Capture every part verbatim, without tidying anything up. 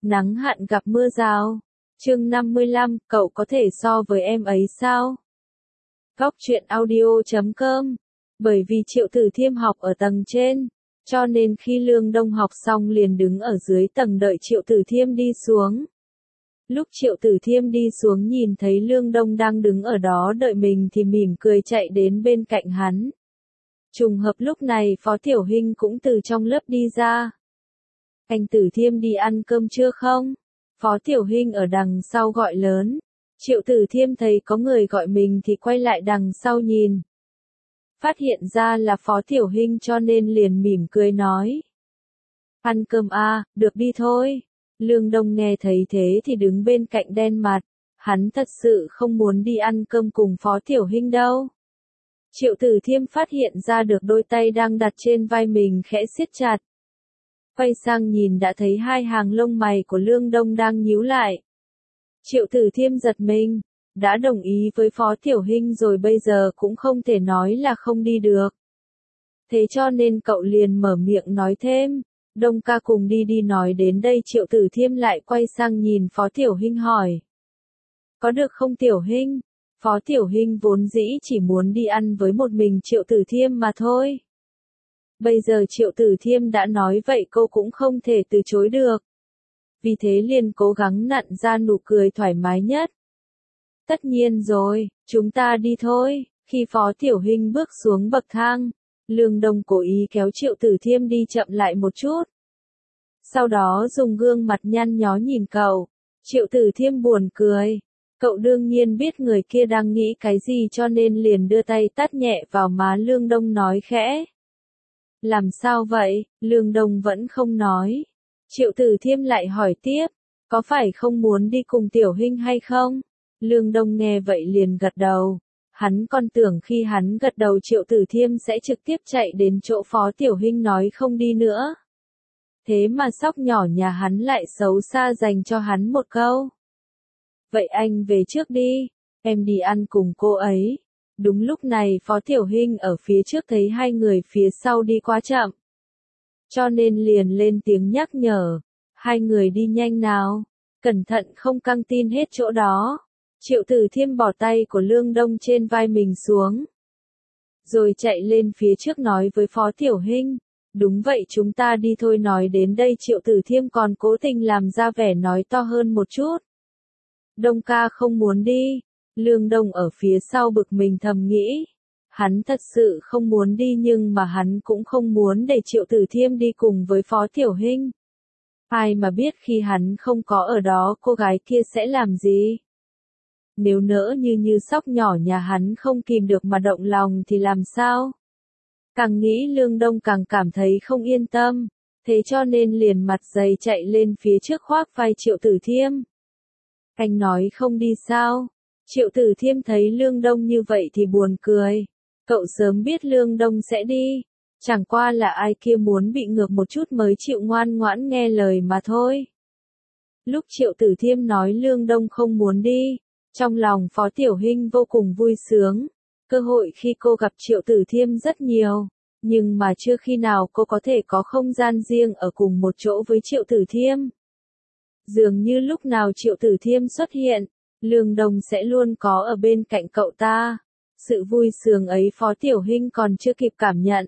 Nắng hạn gặp mưa rào. Chương năm mươi lăm, cậu có thể so với em ấy sao? Góc truyện audio chấm com. Bởi vì Triệu Tử Thiêm học ở tầng trên, cho nên khi Lương Đông học xong liền đứng ở dưới tầng đợi Triệu Tử Thiêm đi xuống. Lúc Triệu Tử Thiêm đi xuống nhìn thấy Lương Đông đang đứng ở đó đợi mình thì mỉm cười chạy đến bên cạnh hắn. Trùng hợp lúc này Phó Tiểu Hinh cũng từ trong lớp đi ra. Anh Tử Thiêm đi ăn cơm chưa không? Phó Tiểu Hinh ở đằng sau gọi lớn. Triệu Tử Thiêm thấy có người gọi mình thì quay lại đằng sau nhìn. Phát hiện ra là Phó Tiểu Hinh cho nên liền mỉm cười nói. Ăn cơm à, được đi thôi. Lương Đông nghe thấy thế thì đứng bên cạnh đen mặt. Hắn thật sự không muốn đi ăn cơm cùng Phó Tiểu Hinh đâu. Triệu Tử Thiêm phát hiện ra được đôi tay đang đặt trên vai mình khẽ siết chặt. Quay sang nhìn đã thấy hai hàng lông mày của Lương Đông đang nhíu lại. Triệu Tử Thiêm giật mình, đã đồng ý với Phó Tiểu Hinh rồi bây giờ cũng không thể nói là không đi được. Thế cho nên cậu liền mở miệng nói thêm, Đông ca cùng đi đi. Nói đến đây Triệu Tử Thiêm lại quay sang nhìn Phó Tiểu Hinh hỏi. Có được không Tiểu Hinh? Phó Tiểu Hinh vốn dĩ chỉ muốn đi ăn với một mình Triệu Tử Thiêm mà thôi. Bây giờ Triệu Tử Thiêm đã nói vậy cô cũng không thể từ chối được. Vì thế liền cố gắng nặn ra nụ cười thoải mái nhất. Tất nhiên rồi, chúng ta đi thôi. Khi Phó Tiểu Hinh bước xuống bậc thang, Lương Đông cố ý kéo Triệu Tử Thiêm đi chậm lại một chút. Sau đó dùng gương mặt nhăn nhó nhìn cậu. Triệu Tử Thiêm buồn cười. Cậu đương nhiên biết người kia đang nghĩ cái gì cho nên liền đưa tay tát nhẹ vào má Lương Đông nói khẽ. Làm sao vậy? Lương Đông vẫn không nói. Triệu Tử Thiêm lại hỏi tiếp, có phải không muốn đi cùng Tiểu Hinh hay không? Lương Đông nghe vậy liền gật đầu. Hắn còn tưởng khi hắn gật đầu Triệu Tử Thiêm sẽ trực tiếp chạy đến chỗ Phó Tiểu Hinh nói không đi nữa. Thế mà sóc nhỏ nhà hắn lại xấu xa dành cho hắn một câu. Vậy anh về trước đi, em đi ăn cùng cô ấy. Đúng lúc này Phó Tiểu Hinh ở phía trước thấy hai người phía sau đi quá chậm. Cho nên liền lên tiếng nhắc nhở. Hai người đi nhanh nào. Cẩn thận không căng tin hết chỗ đó. Triệu Tử Thiêm bỏ tay của Lương Đông trên vai mình xuống. Rồi chạy lên phía trước nói với Phó Tiểu Hinh. Đúng vậy chúng ta đi thôi. Nói đến đây Triệu Tử Thiêm còn cố tình làm ra vẻ nói to hơn một chút. Đông ca không muốn đi. Lương Đông ở phía sau bực mình thầm nghĩ. Hắn thật sự không muốn đi nhưng mà hắn cũng không muốn để Triệu Tử Thiêm đi cùng với Phó Tiểu Hinh. Ai mà biết khi hắn không có ở đó cô gái kia sẽ làm gì? Nếu nỡ như như sóc nhỏ nhà hắn không kìm được mà động lòng thì làm sao? Càng nghĩ Lương Đông càng cảm thấy không yên tâm. Thế cho nên liền mặt dày chạy lên phía trước khoác vai Triệu Tử Thiêm. Anh nói không đi sao? Triệu Tử Thiêm thấy Lương Đông như vậy thì buồn cười. Cậu sớm biết Lương Đông sẽ đi. Chẳng qua là ai kia muốn bị ngược một chút mới chịu ngoan ngoãn nghe lời mà thôi. Lúc Triệu Tử Thiêm nói Lương Đông không muốn đi, trong lòng Phó Tiểu Hinh vô cùng vui sướng. Cơ hội khi cô gặp Triệu Tử Thiêm rất nhiều. Nhưng mà chưa khi nào cô có thể có không gian riêng ở cùng một chỗ với Triệu Tử Thiêm. Dường như lúc nào Triệu Tử Thiêm xuất hiện, Lương Đông sẽ luôn có ở bên cạnh cậu ta. Sự vui sướng ấy Phó Tiểu Hinh còn chưa kịp cảm nhận.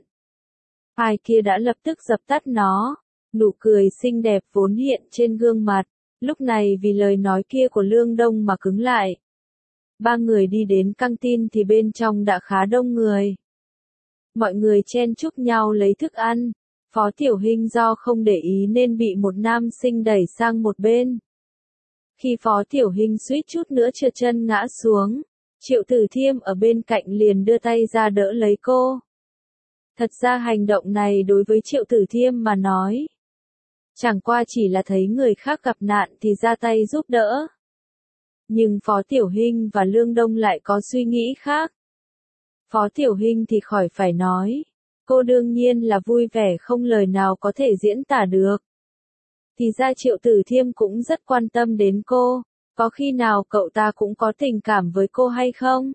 Ai kia đã lập tức dập tắt nó. Nụ cười xinh đẹp vốn hiện trên gương mặt, lúc này vì lời nói kia của Lương Đông mà cứng lại. Ba người đi đến căng tin thì bên trong đã khá đông người. Mọi người chen chúc nhau lấy thức ăn. Phó Tiểu Hinh do không để ý nên bị một nam sinh đẩy sang một bên. Khi Phó Tiểu Hinh suýt chút nữa trượt chân ngã xuống, Triệu Tử Thiêm ở bên cạnh liền đưa tay ra đỡ lấy cô. Thật ra hành động này đối với Triệu Tử Thiêm mà nói, chẳng qua chỉ là thấy người khác gặp nạn thì ra tay giúp đỡ. Nhưng Phó Tiểu Hinh và Lương Đông lại có suy nghĩ khác. Phó Tiểu Hinh thì khỏi phải nói. Cô đương nhiên là vui vẻ không lời nào có thể diễn tả được. Thì ra Triệu Tử Thiêm cũng rất quan tâm đến cô. Có khi nào cậu ta cũng có tình cảm với cô hay không?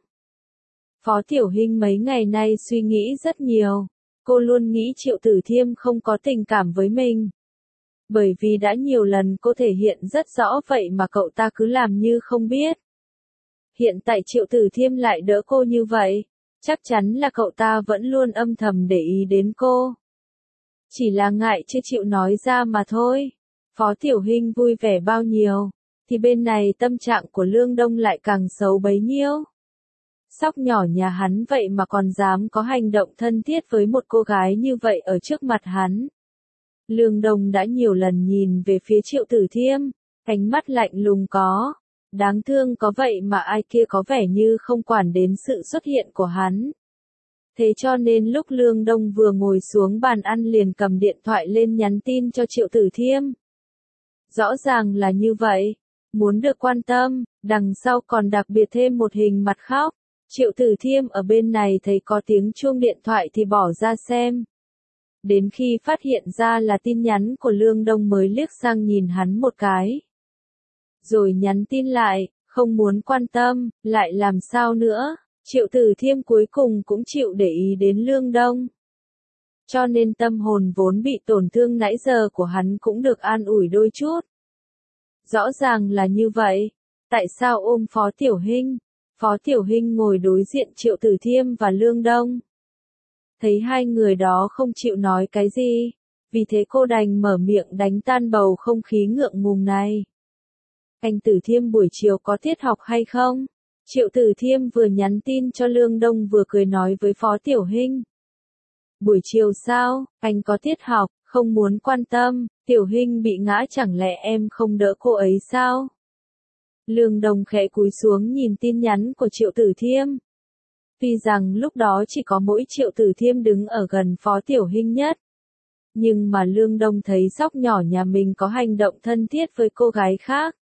Phó Tiểu Hinh mấy ngày nay suy nghĩ rất nhiều. Cô luôn nghĩ Triệu Tử Thiêm không có tình cảm với mình. Bởi vì đã nhiều lần cô thể hiện rất rõ vậy mà cậu ta cứ làm như không biết. Hiện tại Triệu Tử Thiêm lại đỡ cô như vậy, chắc chắn là cậu ta vẫn luôn âm thầm để ý đến cô. Chỉ là ngại chưa chịu nói ra mà thôi. Phó Tiểu Hinh vui vẻ bao nhiêu, thì bên này tâm trạng của Lương Đông lại càng xấu bấy nhiêu. Sóc nhỏ nhà hắn vậy mà còn dám có hành động thân thiết với một cô gái như vậy ở trước mặt hắn. Lương Đông đã nhiều lần nhìn về phía Triệu Tử Thiêm, ánh mắt lạnh lùng có. Đáng thương có vậy mà ai kia có vẻ như không quản đến sự xuất hiện của hắn. Thế cho nên lúc Lương Đông vừa ngồi xuống bàn ăn liền cầm điện thoại lên nhắn tin cho Triệu Tử Thiêm. Rõ ràng là như vậy, muốn được quan tâm, đằng sau còn đặc biệt thêm một hình mặt khóc. Triệu Tử Thiêm ở bên này thấy có tiếng chuông điện thoại thì bỏ ra xem. Đến khi phát hiện ra là tin nhắn của Lương Đông mới liếc sang nhìn hắn một cái. Rồi nhắn tin lại, không muốn quan tâm, lại làm sao nữa, Triệu Tử Thiêm cuối cùng cũng chịu để ý đến Lương Đông. Cho nên tâm hồn vốn bị tổn thương nãy giờ của hắn cũng được an ủi đôi chút. Rõ ràng là như vậy, tại sao ôm Phó Tiểu Hinh? Phó Tiểu Hinh ngồi đối diện Triệu Tử Thiêm và Lương Đông. Thấy hai người đó không chịu nói cái gì, vì thế cô đành mở miệng đánh tan bầu không khí ngượng ngùng này. Anh Tử Thiêm buổi chiều có tiết học hay không? Triệu Tử Thiêm vừa nhắn tin cho Lương Đông vừa cười nói với Phó Tiểu Hinh. Buổi chiều sao, anh có tiết học, không muốn quan tâm, Tiểu Hinh bị ngã chẳng lẽ em không đỡ cô ấy sao? Lương Đông khẽ cúi xuống nhìn tin nhắn của Triệu Tử Thiêm. Tuy rằng lúc đó chỉ có mỗi Triệu Tử Thiêm đứng ở gần Phó Tiểu Hinh nhất. Nhưng mà Lương Đông thấy sóc nhỏ nhà mình có hành động thân thiết với cô gái khác.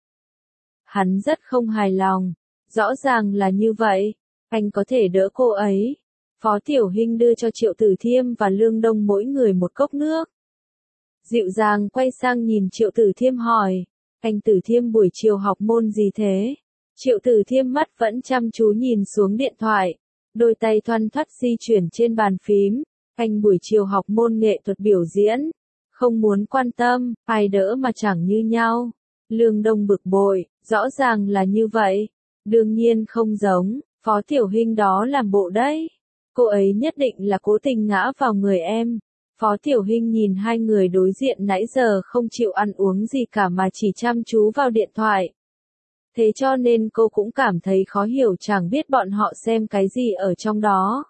Hắn rất không hài lòng, rõ ràng là như vậy, anh có thể đỡ cô ấy. Phó Tiểu Hinh đưa cho Triệu Tử Thiêm và Lương Đông mỗi người một cốc nước. Dịu dàng quay sang nhìn Triệu Tử Thiêm hỏi, anh Tử Thiêm buổi chiều học môn gì thế? Triệu Tử Thiêm mắt vẫn chăm chú nhìn xuống điện thoại, đôi tay thoăn thoắt di chuyển trên bàn phím, anh buổi chiều học môn nghệ thuật biểu diễn, không muốn quan tâm, ai đỡ mà chẳng như nhau. Lương Đông bực bội, rõ ràng là như vậy, đương nhiên không giống, Phó Tiểu Hinh đó làm bộ đấy. Cô ấy nhất định là cố tình ngã vào người em. Phó Tiểu Hinh nhìn hai người đối diện nãy giờ không chịu ăn uống gì cả mà chỉ chăm chú vào điện thoại. Thế cho nên cô cũng cảm thấy khó hiểu chẳng biết bọn họ xem cái gì ở trong đó.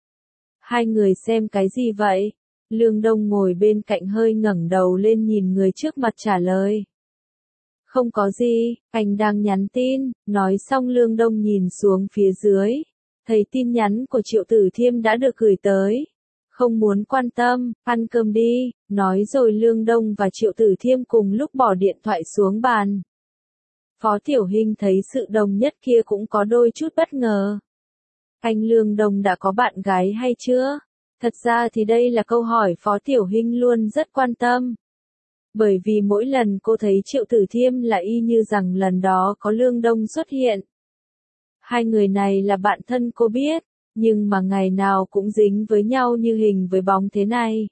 Hai người xem cái gì vậy? Lương Đông ngồi bên cạnh hơi ngẩng đầu lên nhìn người trước mặt trả lời. Không có gì, anh đang nhắn tin, nói xong Lương Đông nhìn xuống phía dưới. Thấy tin nhắn của Triệu Tử Thiêm đã được gửi tới. Không muốn quan tâm, ăn cơm đi, nói rồi Lương Đông và Triệu Tử Thiêm cùng lúc bỏ điện thoại xuống bàn. Phó Tiểu Hinh thấy sự đồng nhất kia cũng có đôi chút bất ngờ. Anh Lương Đông đã có bạn gái hay chưa? Thật ra thì đây là câu hỏi Phó Tiểu Hinh luôn rất quan tâm. Bởi vì mỗi lần cô thấy Triệu Tử Thiêm là y như rằng lần đó có Lương Đông xuất hiện. Hai người này là bạn thân cô biết, nhưng mà ngày nào cũng dính với nhau như hình với bóng thế này.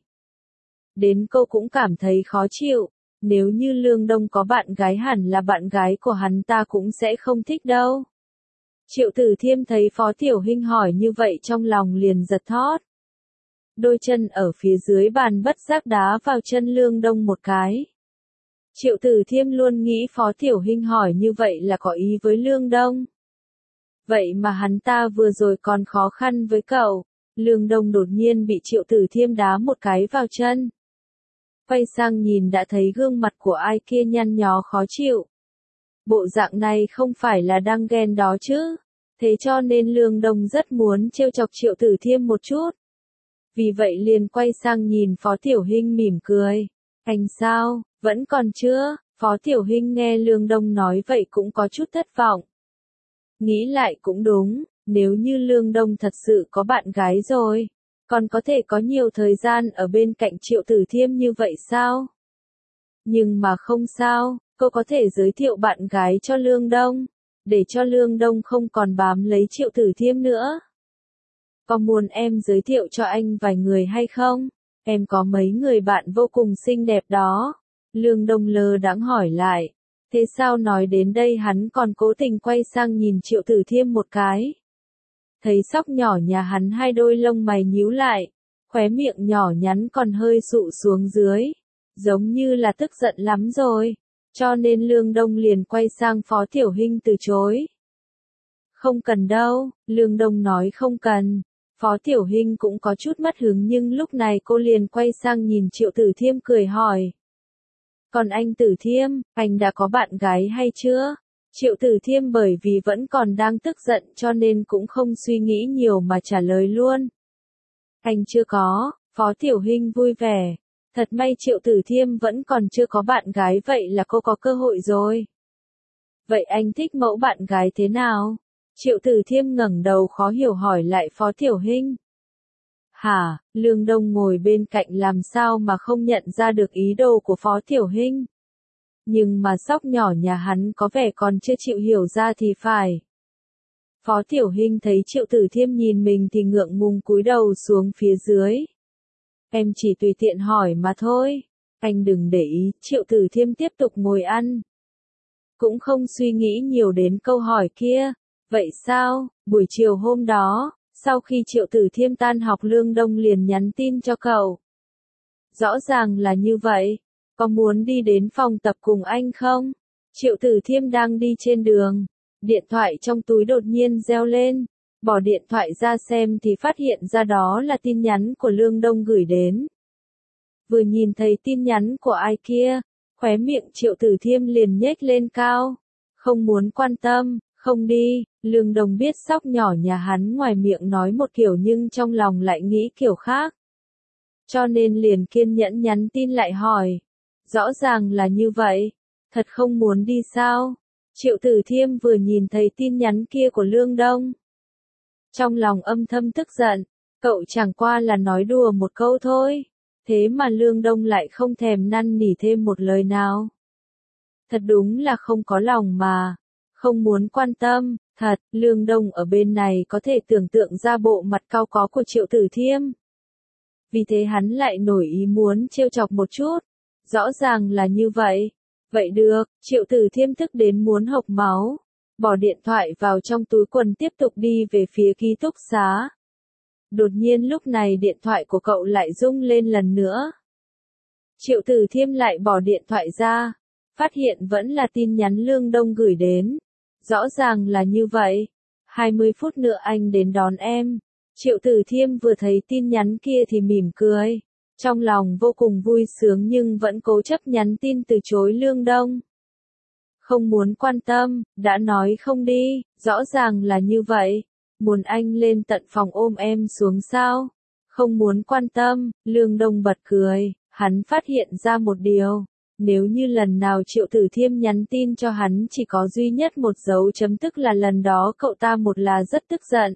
Đến cô cũng cảm thấy khó chịu, nếu như Lương Đông có bạn gái hẳn là bạn gái của hắn ta cũng sẽ không thích đâu. Triệu Tử Thiêm thấy Phó Tiểu Hinh hỏi như vậy trong lòng liền giật thót. Đôi chân ở phía dưới bàn bất giác đá vào chân Lương Đông một cái. Triệu Tử Thiêm luôn nghĩ Phó Tiểu Hinh hỏi như vậy là có ý với Lương Đông. Vậy mà hắn ta vừa rồi còn khó khăn với cậu. Lương Đông đột nhiên bị Triệu Tử Thiêm đá một cái vào chân. Quay sang nhìn đã thấy gương mặt của ai kia nhăn nhó khó chịu. Bộ dạng này không phải là đang ghen đó chứ. Thế cho nên Lương Đông rất muốn trêu chọc Triệu Tử Thiêm một chút. Vì vậy liền quay sang nhìn Phó Tiểu Hinh mỉm cười. Anh sao, vẫn còn chưa? Phó Tiểu Hinh nghe Lương Đông nói vậy cũng có chút thất vọng. Nghĩ lại cũng đúng, nếu như Lương Đông thật sự có bạn gái rồi, còn có thể có nhiều thời gian ở bên cạnh Triệu Tử Thiêm như vậy sao? Nhưng mà không sao, cô có thể giới thiệu bạn gái cho Lương Đông, để cho Lương Đông không còn bám lấy Triệu Tử Thiêm nữa. Có muốn em giới thiệu cho anh vài người hay không? Em có mấy người bạn vô cùng xinh đẹp đó. Lương Đông lơ đãng hỏi lại. Thế sao nói đến đây hắn còn cố tình quay sang nhìn Triệu Tử Thiêm một cái. Thấy sóc nhỏ nhà hắn hai đôi lông mày nhíu lại, khóe miệng nhỏ nhắn còn hơi sụ xuống dưới, giống như là tức giận lắm rồi, cho nên Lương Đông liền quay sang Phó Tiểu Hinh từ chối. Không cần đâu, Lương Đông nói không cần. Phó Tiểu Hinh cũng có chút mất hứng nhưng lúc này cô liền quay sang nhìn Triệu Tử Thiêm cười hỏi. Còn anh Tử Thiêm, anh đã có bạn gái hay chưa? Triệu Tử Thiêm bởi vì vẫn còn đang tức giận cho nên cũng không suy nghĩ nhiều mà trả lời luôn. Anh chưa có, Phó Tiểu Hinh vui vẻ. Thật may Triệu Tử Thiêm vẫn còn chưa có bạn gái vậy là cô có cơ hội rồi. Vậy anh thích mẫu bạn gái thế nào? Triệu Tử Thiêm ngẩng đầu khó hiểu hỏi lại Phó Tiểu Hinh. Hả, Lương Đông ngồi bên cạnh làm sao mà không nhận ra được ý đồ của Phó Tiểu Hinh. Nhưng mà sóc nhỏ nhà hắn có vẻ còn chưa chịu hiểu ra thì phải. Phó Tiểu Hinh thấy Triệu Tử Thiêm nhìn mình thì ngượng ngùng cúi đầu xuống phía dưới. Em chỉ tùy tiện hỏi mà thôi, anh đừng để ý. Triệu Tử Thiêm tiếp tục ngồi ăn. Cũng không suy nghĩ nhiều đến câu hỏi kia. Vậy sao, buổi chiều hôm đó, sau khi Triệu Tử Thiêm tan học Lương Đông liền nhắn tin cho cậu. Rõ ràng là như vậy, có muốn đi đến phòng tập cùng anh không? Triệu Tử Thiêm đang đi trên đường, điện thoại trong túi đột nhiên reo lên, bỏ điện thoại ra xem thì phát hiện ra đó là tin nhắn của Lương Đông gửi đến. Vừa nhìn thấy tin nhắn của ai kia, khóe miệng Triệu Tử Thiêm liền nhếch lên cao, không muốn quan tâm. Không đi, Lương Đông biết sóc nhỏ nhà hắn ngoài miệng nói một kiểu nhưng trong lòng lại nghĩ kiểu khác. Cho nên liền kiên nhẫn nhắn tin lại hỏi. Rõ ràng là như vậy, thật không muốn đi sao? Triệu Tử Thiêm vừa nhìn thấy tin nhắn kia của Lương Đông. Trong lòng âm thầm tức giận, cậu chẳng qua là nói đùa một câu thôi. Thế mà Lương Đông lại không thèm năn nỉ thêm một lời nào. Thật đúng là không có lòng mà. Không muốn quan tâm, thật, Lương Đông ở bên này có thể tưởng tượng ra bộ mặt cao có của Triệu Tử Thiêm. Vì thế hắn lại nổi ý muốn trêu chọc một chút. Rõ ràng là như vậy. Vậy được, Triệu Tử Thiêm tức đến muốn hộc máu. Bỏ điện thoại vào trong túi quần tiếp tục đi về phía ký túc xá. Đột nhiên lúc này điện thoại của cậu lại rung lên lần nữa. Triệu Tử Thiêm lại bỏ điện thoại ra. Phát hiện vẫn là tin nhắn Lương Đông gửi đến. Rõ ràng là như vậy. hai mươi phút nữa anh đến đón em. Triệu Tử Thiêm vừa thấy tin nhắn kia thì mỉm cười. Trong lòng vô cùng vui sướng nhưng vẫn cố chấp nhắn tin từ chối Lương Đông. Không muốn quan tâm, đã nói không đi, rõ ràng là như vậy. Muốn anh lên tận phòng ôm em xuống sao? Không muốn quan tâm, Lương Đông bật cười, hắn phát hiện ra một điều. Nếu như lần nào Triệu Tử Thiêm nhắn tin cho hắn chỉ có duy nhất một dấu chấm tức là lần đó cậu ta một là rất tức giận.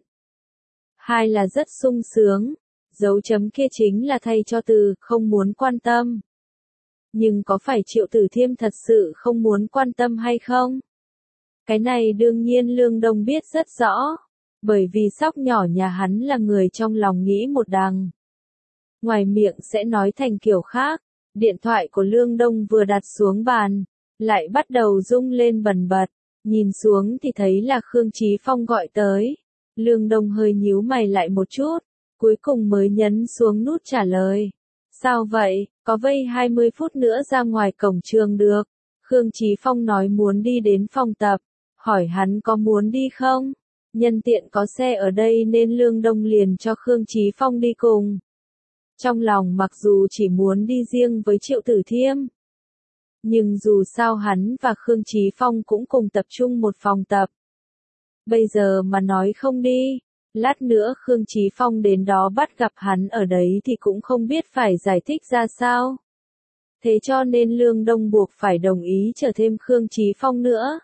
Hai là rất sung sướng. Dấu chấm kia chính là thay cho từ không muốn quan tâm. Nhưng có phải Triệu Tử Thiêm thật sự không muốn quan tâm hay không? Cái này đương nhiên Lương Đông biết rất rõ. Bởi vì sóc nhỏ nhà hắn là người trong lòng nghĩ một đằng. Ngoài miệng sẽ nói thành kiểu khác. Điện thoại của Lương Đông vừa đặt xuống bàn, lại bắt đầu rung lên bần bật. Nhìn xuống thì thấy là Khương Chí Phong gọi tới. Lương Đông hơi nhíu mày lại một chút, cuối cùng mới nhấn xuống nút trả lời. Sao vậy, có vây hai mươi phút nữa ra ngoài cổng trường được. Khương Chí Phong nói muốn đi đến phòng tập, hỏi hắn có muốn đi không? Nhân tiện có xe ở đây nên Lương Đông liền cho Khương Chí Phong đi cùng. Trong lòng mặc dù chỉ muốn đi riêng với Triệu Tử Thiêm. Nhưng dù sao hắn và Khương Chí Phong cũng cùng tập trung một phòng tập. Bây giờ mà nói không đi, lát nữa Khương Chí Phong đến đó bắt gặp hắn ở đấy thì cũng không biết phải giải thích ra sao. Thế cho nên Lương Đông buộc phải đồng ý chở thêm Khương Chí Phong nữa.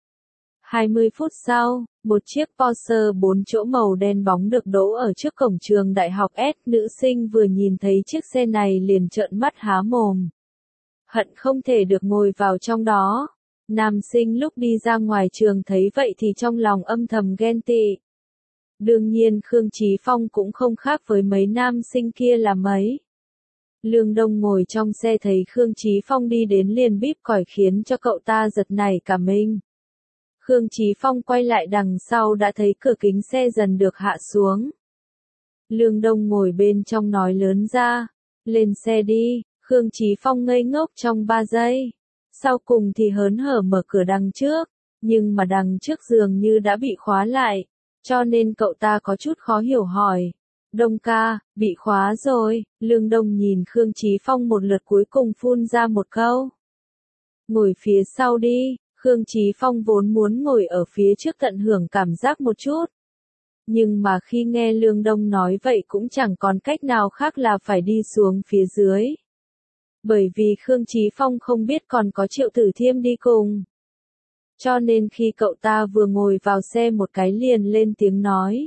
hai mươi phút sau, một chiếc Porsche bốn chỗ màu đen bóng được đỗ ở trước cổng trường đại học S. Nữ sinh vừa nhìn thấy chiếc xe này liền trợn mắt há mồm. Hận không thể được ngồi vào trong đó. Nam sinh lúc đi ra ngoài trường thấy vậy thì trong lòng âm thầm ghen tị. Đương nhiên Khương Chí Phong cũng không khác với mấy nam sinh kia là mấy. Lương Đông ngồi trong xe thấy Khương Chí Phong đi đến liền bíp còi khiến cho cậu ta giật nảy cả mình. Khương Chí Phong quay lại đằng sau đã thấy cửa kính xe dần được hạ xuống. Lương Đông ngồi bên trong nói lớn ra, lên xe đi. Khương Chí Phong ngây ngốc trong ba giây. Sau cùng thì hớn hở mở cửa đằng trước, nhưng mà đằng trước dường như đã bị khóa lại, cho nên cậu ta có chút khó hiểu hỏi. Đông ca, bị khóa rồi. Lương Đông nhìn Khương Chí Phong một lượt cuối cùng phun ra một câu. Ngồi phía sau đi. Khương Chí Phong vốn muốn ngồi ở phía trước tận hưởng cảm giác một chút. Nhưng mà khi nghe Lương Đông nói vậy cũng chẳng còn cách nào khác là phải đi xuống phía dưới. Bởi vì Khương Chí Phong không biết còn có Triệu Tử Thiêm đi cùng. Cho nên khi cậu ta vừa ngồi vào xe một cái liền lên tiếng nói.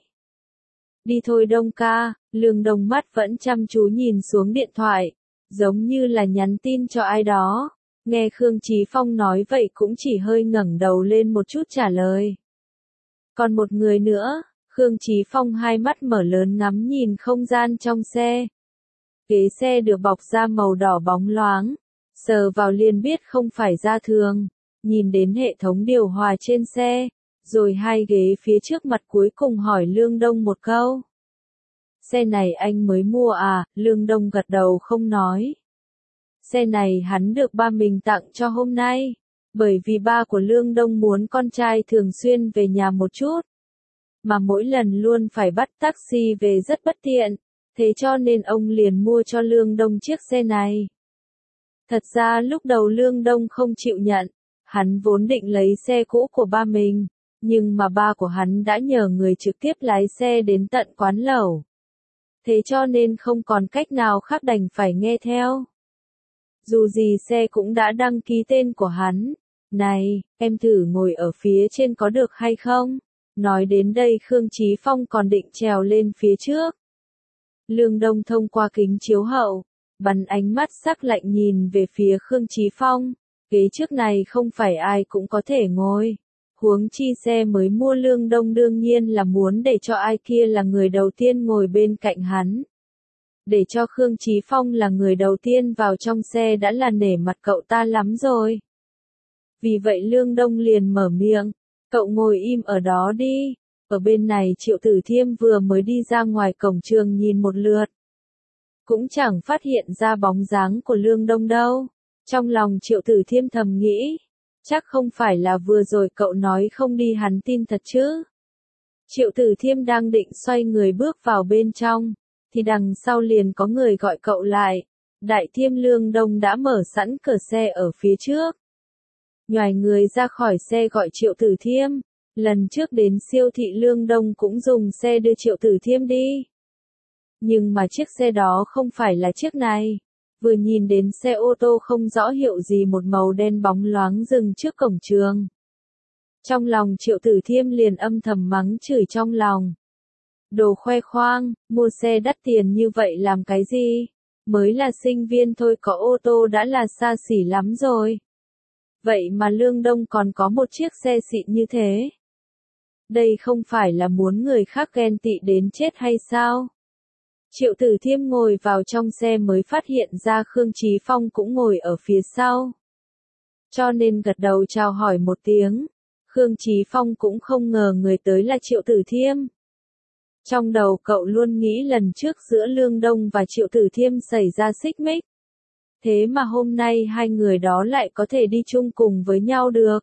Đi thôi Đông ca. Lương Đông mắt vẫn chăm chú nhìn xuống điện thoại, giống như là nhắn tin cho ai đó. Nghe Khương Chí Phong nói vậy cũng chỉ hơi ngẩng đầu lên một chút trả lời. Còn một người nữa. Khương Chí Phong hai mắt mở lớn ngắm nhìn không gian trong xe. Ghế xe được bọc da màu đỏ bóng loáng, sờ vào liền biết không phải da thường. Nhìn đến hệ thống điều hòa trên xe, rồi hai ghế phía trước mặt cuối cùng hỏi Lương Đông một câu. Xe này anh mới mua à? Lương Đông gật đầu không nói. Xe này hắn được ba mình tặng cho hôm nay, bởi vì ba của Lương Đông muốn con trai thường xuyên về nhà một chút, mà mỗi lần luôn phải bắt taxi về rất bất tiện, thế cho nên ông liền mua cho Lương Đông chiếc xe này. Thật ra lúc đầu Lương Đông không chịu nhận, hắn vốn định lấy xe cũ của ba mình, nhưng mà ba của hắn đã nhờ người trực tiếp lái xe đến tận quán lẩu. Thế cho nên không còn cách nào khác đành phải nghe theo. Dù gì xe cũng đã đăng ký tên của hắn. Này, em thử ngồi ở phía trên có được hay không? Nói đến đây Khương Chí Phong còn định trèo lên phía trước. Lương Đông thông qua kính chiếu hậu, bắn ánh mắt sắc lạnh nhìn về phía Khương Chí Phong. Ghế trước này không phải ai cũng có thể ngồi. Huống chi xe mới mua Lương Đông đương nhiên là muốn để cho ai kia là người đầu tiên ngồi bên cạnh hắn. Để cho Khương Chí Phong là người đầu tiên vào trong xe đã là nể mặt cậu ta lắm rồi. Vì vậy Lương Đông liền mở miệng, cậu ngồi im ở đó đi. Ở bên này Triệu Tử Thiêm vừa mới đi ra ngoài cổng trường nhìn một lượt. Cũng chẳng phát hiện ra bóng dáng của Lương Đông đâu. Trong lòng Triệu Tử Thiêm thầm nghĩ, chắc không phải là vừa rồi cậu nói không đi hắn tin thật chứ. Triệu Tử Thiêm đang định xoay người bước vào bên trong, thì đằng sau liền có người gọi cậu lại. Đại Thiêm Lương Đông đã mở sẵn cửa xe ở phía trước. Nhoài người ra khỏi xe gọi Triệu Tử Thiêm. Lần trước đến siêu thị Lương Đông cũng dùng xe đưa Triệu Tử Thiêm đi. Nhưng mà chiếc xe đó không phải là chiếc này. Vừa nhìn đến xe ô tô không rõ hiệu gì một màu đen bóng loáng dừng trước cổng trường. Trong lòng Triệu Tử Thiêm liền âm thầm mắng chửi trong lòng. Đồ khoe khoang, mua xe đắt tiền như vậy làm cái gì? Mới là sinh viên thôi có ô tô đã là xa xỉ lắm rồi. Vậy mà Lương Đông còn có một chiếc xe xịn như thế. Đây không phải là muốn người khác ghen tị đến chết hay sao? Triệu Tử Thiêm ngồi vào trong xe mới phát hiện ra Khương Chí Phong cũng ngồi ở phía sau. Cho nên gật đầu chào hỏi một tiếng. Khương Chí Phong cũng không ngờ người tới là Triệu Tử Thiêm. Trong đầu cậu luôn nghĩ lần trước giữa Lương Đông và Triệu Tử Thiêm xảy ra xích mích. Thế mà hôm nay hai người đó lại có thể đi chung cùng với nhau được.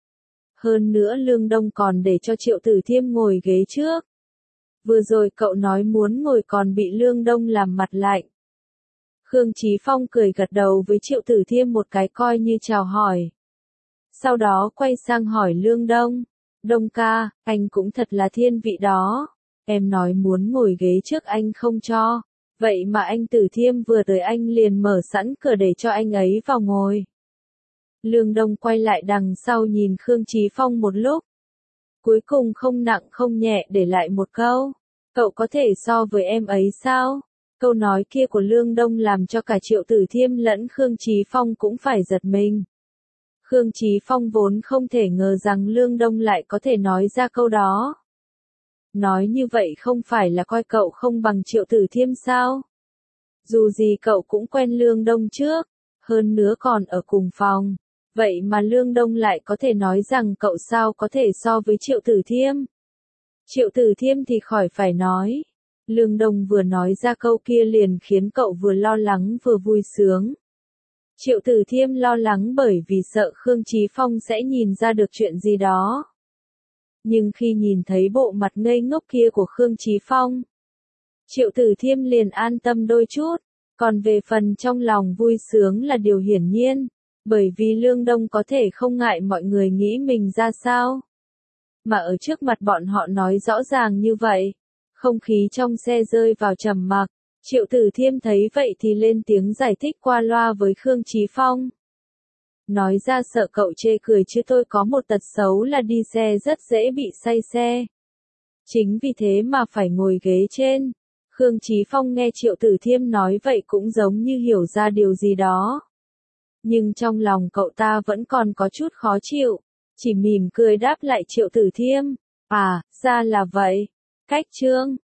Hơn nữa Lương Đông còn để cho Triệu Tử Thiêm ngồi ghế trước. Vừa rồi cậu nói muốn ngồi còn bị Lương Đông làm mặt lạnh. Khương Chí Phong cười gật đầu với Triệu Tử Thiêm một cái coi như chào hỏi. Sau đó quay sang hỏi Lương Đông. Đông ca, anh cũng thật là thiên vị đó. Em nói muốn ngồi ghế trước anh không cho. Vậy mà anh Tử Thiêm vừa tới anh liền mở sẵn cửa để cho anh ấy vào ngồi. Lương Đông quay lại đằng sau nhìn Khương Chí Phong một lúc. Cuối cùng không nặng không nhẹ để lại một câu. Cậu có thể so với em ấy sao? Câu nói kia của Lương Đông làm cho cả Triệu Tử Thiêm lẫn Khương Chí Phong cũng phải giật mình. Khương Chí Phong vốn không thể ngờ rằng Lương Đông lại có thể nói ra câu đó. Nói như vậy không phải là coi cậu không bằng Triệu Tử Thiêm sao? Dù gì cậu cũng quen Lương Đông trước, hơn nữa còn ở cùng phòng. Vậy mà Lương Đông lại có thể nói rằng cậu sao có thể so với Triệu Tử Thiêm. Triệu Tử Thiêm thì khỏi phải nói. Lương Đông vừa nói ra câu kia liền khiến cậu vừa lo lắng vừa vui sướng. Triệu Tử Thiêm lo lắng bởi vì sợ Khương Chí Phong sẽ nhìn ra được chuyện gì đó. Nhưng khi nhìn thấy bộ mặt ngây ngốc kia của Khương Chí Phong, Triệu Tử Thiêm liền an tâm đôi chút. Còn về phần trong lòng vui sướng là điều hiển nhiên, bởi vì Lương Đông có thể không ngại mọi người nghĩ mình ra sao. Mà ở trước mặt bọn họ nói rõ ràng như vậy, không khí trong xe rơi vào trầm mặc. Triệu Tử Thiêm thấy vậy thì lên tiếng giải thích qua loa với Khương Chí Phong. Nói ra sợ cậu chê cười chứ tôi có một tật xấu là đi xe rất dễ bị say xe. Chính vì thế mà phải ngồi ghế trên. Khương Chí Phong nghe Triệu Tử Thiêm nói vậy cũng giống như hiểu ra điều gì đó. Nhưng trong lòng cậu ta vẫn còn có chút khó chịu, chỉ mỉm cười đáp lại Triệu Tử Thiêm. À, ra là vậy. Cách chương